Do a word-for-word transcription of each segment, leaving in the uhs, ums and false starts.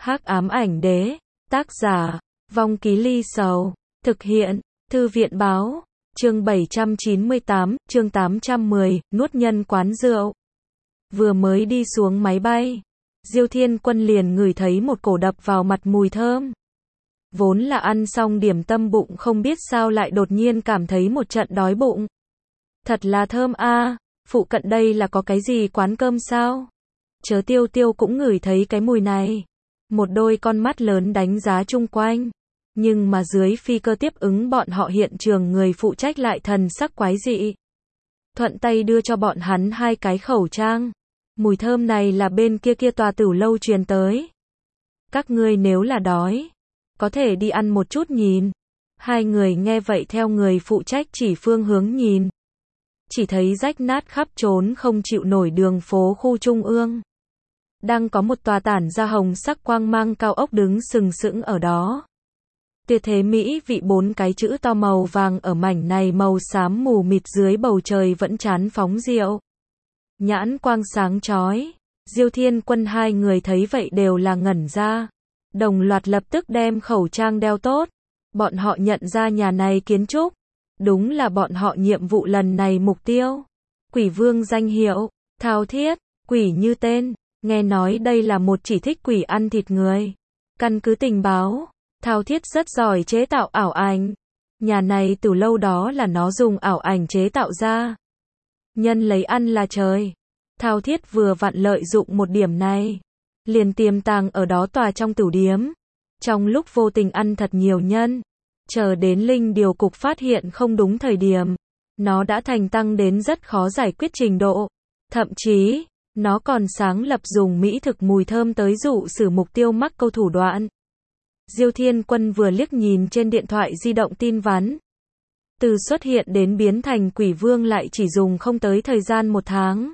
Hắc ám ảnh đế, tác giả, Vong Ký Ly Sầu, thực hiện, Thư viện báo, chương bảy trăm chín mươi tám, chương tám trăm mười, nuốt nhân quán rượu. Vừa mới đi xuống máy bay, Diêu Thiên Quân liền ngửi thấy một cổ đập vào mặt mùi thơm. Vốn là ăn xong điểm tâm bụng không biết sao lại đột nhiên cảm thấy một trận đói bụng. Thật là thơm a, à, phụ cận đây là có cái gì quán cơm sao? Chớ Tiêu Tiêu cũng ngửi thấy cái mùi này. Một đôi con mắt lớn đánh giá chung quanh. Nhưng mà dưới phi cơ tiếp ứng bọn họ hiện trường người phụ trách lại thần sắc quái dị. Thuận tay đưa cho bọn hắn hai cái khẩu trang. Mùi thơm này là bên kia kia tòa tửu lâu truyền tới. Các ngươi nếu là đói, có thể đi ăn một chút nhìn. Hai người nghe vậy theo người phụ trách chỉ phương hướng nhìn. Chỉ thấy rách nát khắp trốn không chịu nổi đường phố khu trung ương. Đang có một tòa tản ra hồng sắc quang mang cao ốc đứng sừng sững ở đó. Tuyệt thế mỹ vị bốn cái chữ to màu vàng ở mảnh này màu xám mù mịt dưới bầu trời vẫn chán phóng diệu. Nhãn quang sáng chói. Diêu Thiên Quân hai người thấy vậy đều là ngẩn ra. Đồng loạt lập tức đem khẩu trang đeo tốt. Bọn họ nhận ra nhà này kiến trúc. Đúng là bọn họ nhiệm vụ lần này mục tiêu. Quỷ vương danh hiệu, thao thiết, quỷ như tên. Nghe nói đây là một chỉ thích quỷ ăn thịt người. Căn cứ tình báo, thao thiết rất giỏi chế tạo ảo ảnh. Nhà này từ lâu đó là nó dùng ảo ảnh chế tạo ra. Nhân lấy ăn là trời. Thao thiết vừa vặn lợi dụng một điểm này. Liền tiềm tàng ở đó tòa trong tửu điếm. Trong lúc vô tình ăn thật nhiều nhân. Chờ đến linh điều cục phát hiện không đúng thời điểm. Nó đã thành tăng đến rất khó giải quyết trình độ. Thậm chí, nó còn sáng lập dùng mỹ thực mùi thơm tới dụ xử mục tiêu mắc câu thủ đoạn. Diêu Thiên Quân vừa liếc nhìn trên điện thoại di động tin vắn. Từ xuất hiện đến biến thành quỷ vương lại chỉ dùng không tới thời gian một tháng.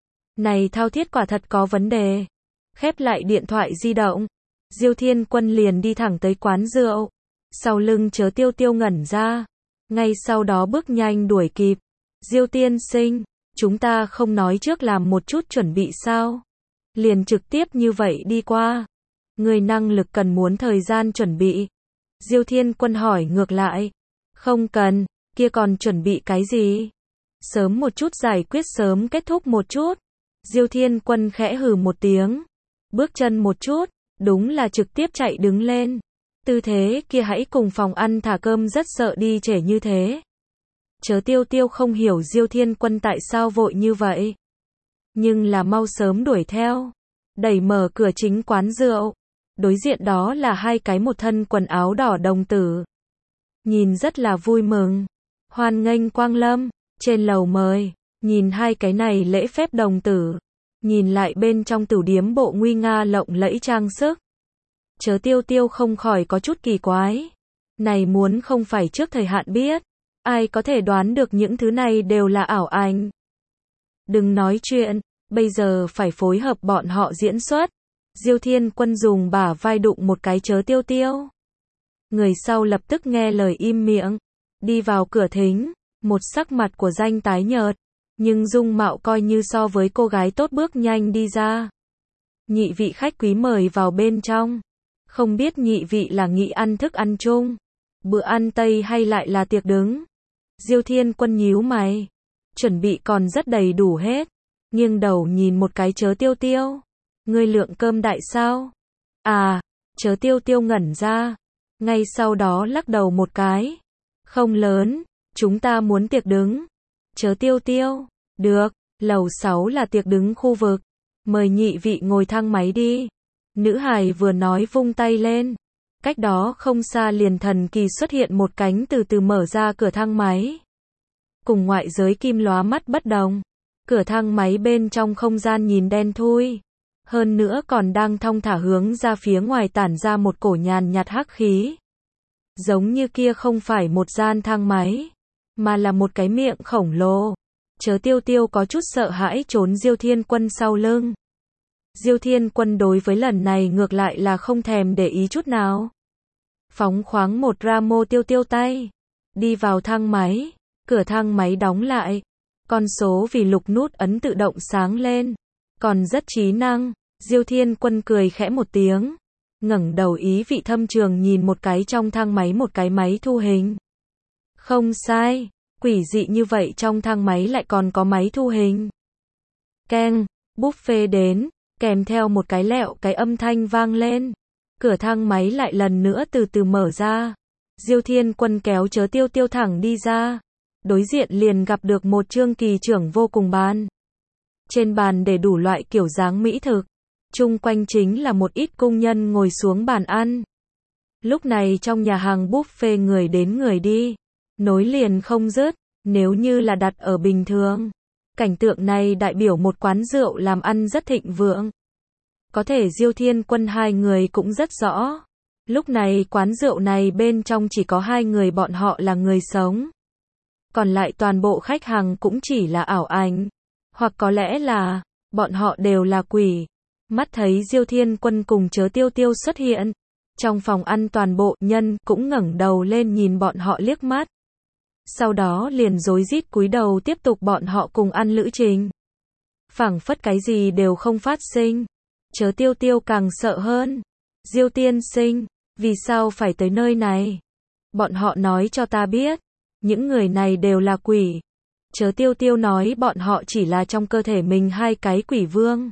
Này thao thiết quả thật có vấn đề. Khép lại điện thoại di động. Diêu Thiên Quân liền đi thẳng tới quán rượu. Sau lưng Chớ Tiêu Tiêu ngẩn ra. Ngay sau đó bước nhanh đuổi kịp. Diêu tiên sinh, chúng ta không nói trước làm một chút chuẩn bị sao? Liền trực tiếp như vậy đi qua. Người năng lực cần muốn thời gian chuẩn bị. Diêu Thiên Quân hỏi ngược lại. Không cần, kia còn chuẩn bị cái gì? Sớm một chút giải quyết sớm kết thúc một chút. Diêu Thiên Quân khẽ hừ một tiếng. Bước chân một chút, đúng là trực tiếp chạy đứng lên. Tư thế kia hãy cùng phòng ăn thả cơm rất sợ đi trễ như thế. Chớ Tiêu Tiêu không hiểu Diêu Thiên Quân tại sao vội như vậy. Nhưng là mau sớm đuổi theo. Đẩy mở cửa chính quán rượu. Đối diện đó là hai cái một thân quần áo đỏ đồng tử. Nhìn rất là vui mừng. Hoan nghênh quang lâm. Trên lầu mời. Nhìn hai cái này lễ phép đồng tử. Nhìn lại bên trong tửu điếm bộ nguy nga lộng lẫy trang sức. Chớ Tiêu Tiêu không khỏi có chút kỳ quái. Này muốn không phải trước thời hạn biết. Ai có thể đoán được những thứ này đều là ảo ảnh. Đừng nói chuyện, bây giờ phải phối hợp bọn họ diễn xuất. Diêu Thiên Quân dùng bả vai đụng một cái Chớ Tiêu Tiêu. Người sau lập tức nghe lời im miệng. Đi vào cửa thính, một sắc mặt của danh tái nhợt. Nhưng dung mạo coi như so với cô gái tốt bước nhanh đi ra. Nhị vị khách quý mời vào bên trong. Không biết nhị vị là nghị ăn thức ăn chung, bữa ăn Tây hay lại là tiệc đứng. Diêu Thiên Quân nhíu mày. Chuẩn bị còn rất đầy đủ hết. Nghiêng đầu nhìn một cái Chớ Tiêu Tiêu. Ngươi lượng cơm đại sao? À, Chớ Tiêu Tiêu ngẩn ra. Ngay sau đó lắc đầu một cái. Không lớn, chúng ta muốn tiệc đứng. Chớ Tiêu Tiêu, được, lầu sáu là tiệc đứng khu vực. Mời nhị vị ngồi thang máy đi. Nữ hài vừa nói vung tay lên. Cách đó không xa liền thần kỳ xuất hiện một cánh từ từ mở ra cửa thang máy. Cùng ngoại giới kim lóa mắt bất đồng. Cửa thang máy bên trong không gian nhìn đen thui. Hơn nữa còn đang thong thả hướng ra phía ngoài tản ra một cổ nhàn nhạt hắc khí. Giống như kia không phải một gian thang máy, mà là một cái miệng khổng lồ. Chớ Tiêu Tiêu có chút sợ hãi trốn Diêu Thiên Quân sau lưng. Diêu Thiên Quân đối với lần này ngược lại là không thèm để ý chút nào. Phóng khoáng một ra mô Tiêu Tiêu tay. Đi vào thang máy. Cửa thang máy đóng lại. Con số vì lục nút ấn tự động sáng lên. Còn rất trí năng. Diêu Thiên Quân cười khẽ một tiếng. ngẩng đầu ý vị thâm trường nhìn một cái trong thang máy một cái máy thu hình. Không sai, quỷ dị như vậy trong thang máy lại còn có máy thu hình. Keng, buffet đến, kèm theo một cái lẹo cái âm thanh vang lên. Cửa thang máy lại lần nữa từ từ mở ra. Diêu Thiên Quân kéo Chớ Tiêu Tiêu thẳng đi ra. Đối diện liền gặp được một Trương Kỳ trưởng vô cùng bàn. Trên bàn để đủ loại kiểu dáng mỹ thực. Chung quanh chính là một ít công nhân ngồi xuống bàn ăn. Lúc này trong nhà hàng buffet người đến người đi. Nối liền không dứt. Nếu như là đặt ở bình thường. Cảnh tượng này đại biểu một quán rượu làm ăn rất thịnh vượng. Có thể Diêu Thiên Quân hai người cũng rất rõ. Lúc này quán rượu này bên trong chỉ có hai người bọn họ là người sống. Còn lại toàn bộ khách hàng cũng chỉ là ảo ảnh. Hoặc có lẽ là, bọn họ đều là quỷ. Mắt thấy Diêu Thiên Quân cùng Chớ Tiêu Tiêu xuất hiện. Trong phòng ăn toàn bộ nhân cũng ngẩng đầu lên nhìn bọn họ liếc mắt. Sau đó liền rối rít cúi đầu tiếp tục bọn họ cùng ăn lữ trình. Phảng phất cái gì đều không phát sinh. Chớ Tiêu Tiêu càng sợ hơn. Diêu tiên sinh, vì sao phải tới nơi này? Bọn họ nói cho ta biết. Những người này đều là quỷ. Chớ Tiêu Tiêu nói bọn họ chỉ là trong cơ thể mình hai cái quỷ vương.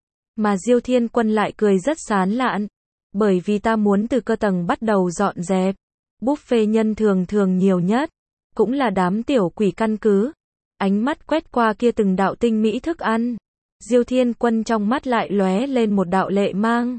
Mà Diêu Thiên Quân lại cười rất sán lạn. Bởi vì ta muốn từ cơ tầng bắt đầu dọn dẹp. Buffet nhân thường thường nhiều nhất. Cũng là đám tiểu quỷ căn cứ. Ánh mắt quét qua kia từng đạo tinh mỹ thức ăn. Diêu Thiên Quân trong mắt lại lóe lên một đạo lệ mang.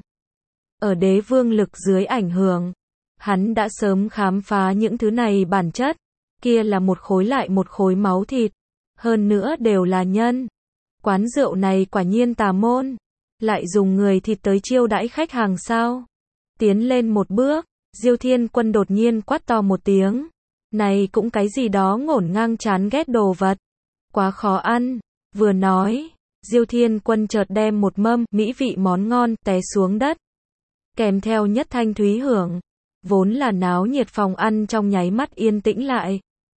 Ở đế vương lực dưới ảnh hưởng. Hắn đã sớm khám phá những thứ này bản chất. Kia là một khối lại một khối máu thịt. Hơn nữa đều là nhân. Quán rượu này quả nhiên tà môn. Lại dùng người thịt tới chiêu đãi khách hàng sao? Tiến lên một bước. Diêu Thiên Quân đột nhiên quát to một tiếng. Này cũng cái gì đó ngổn ngang chán ghét đồ vật. Quá khó ăn. Vừa nói, Diêu Thiên Quân chợt đem một mâm mỹ vị món ngon té xuống đất. Kèm theo nhất thanh thúy hưởng. Vốn là náo nhiệt phòng ăn trong nháy mắt yên tĩnh lại.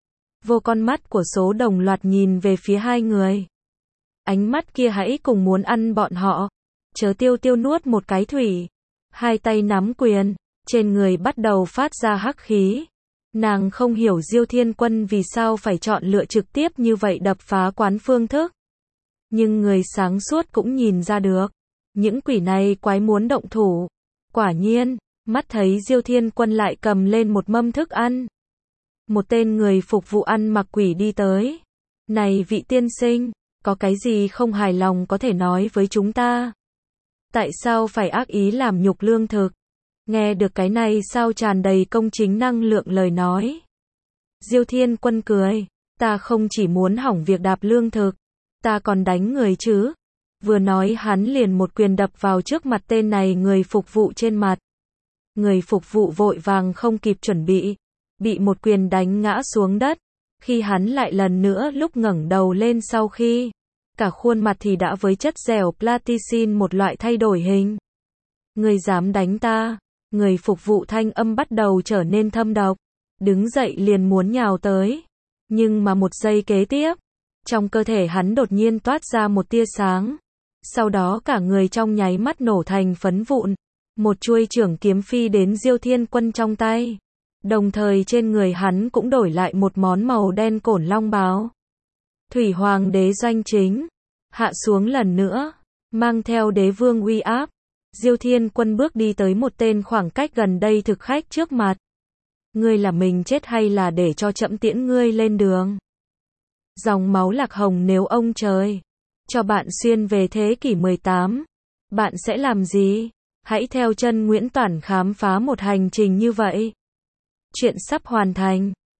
Vô con mắt của số đồng loạt nhìn về phía hai người. Ánh mắt kia hãy cùng muốn ăn bọn họ. Chớ Tiêu Tiêu nuốt một cái thủy. Hai tay nắm quyền. Trên người bắt đầu phát ra hắc khí. Nàng không hiểu Diêu Thiên Quân vì sao phải chọn lựa trực tiếp như vậy đập phá quán phương thức. Nhưng người sáng suốt cũng nhìn ra được. Những quỷ này quái muốn động thủ. Quả nhiên, mắt thấy Diêu Thiên Quân lại cầm lên một mâm thức ăn. Một tên người phục vụ ăn mặc quỷ đi tới. Này vị tiên sinh, có cái gì không hài lòng có thể nói với chúng ta? Tại sao phải ác ý làm nhục lương thực? Nghe được cái này sao tràn đầy công chính năng lượng lời nói. Diêu Thiên Quân cười. Ta không chỉ muốn hỏng việc đạp lương thực. Ta còn đánh người chứ. Vừa nói hắn liền một quyền đập vào trước mặt tên này người phục vụ trên mặt. Người phục vụ vội vàng không kịp chuẩn bị. Bị một quyền đánh ngã xuống đất. Khi hắn lại lần nữa lúc ngẩng đầu lên sau khi. Cả khuôn mặt thì đã với chất dẻo platicin một loại thay đổi hình. Người dám đánh ta. Người phục vụ thanh âm bắt đầu trở nên thâm độc. Đứng dậy liền muốn nhào tới. Nhưng mà một giây kế tiếp. Trong cơ thể hắn đột nhiên toát ra một tia sáng. Sau đó cả người trong nháy mắt nổ thành phấn vụn. Một chuôi chưởng kiếm phi đến Diêu Thiên Quân trong tay. Đồng thời trên người hắn cũng đổi lại một món màu đen cổn long bào. Thủy Hoàng đế doanh chính. Hạ xuống lần nữa. Mang theo đế vương uy áp. Diêu Thiên Quân bước đi tới một tên khoảng cách gần đây thực khách trước mặt. Ngươi là mình chết hay là để cho trẫm tiễn ngươi lên đường? Dòng máu lạc hồng nếu ông trời cho bạn xuyên về thế kỷ mười tám, bạn sẽ làm gì? Hãy theo chân Nguyễn Toản khám phá một hành trình như vậy. Chuyện sắp hoàn thành.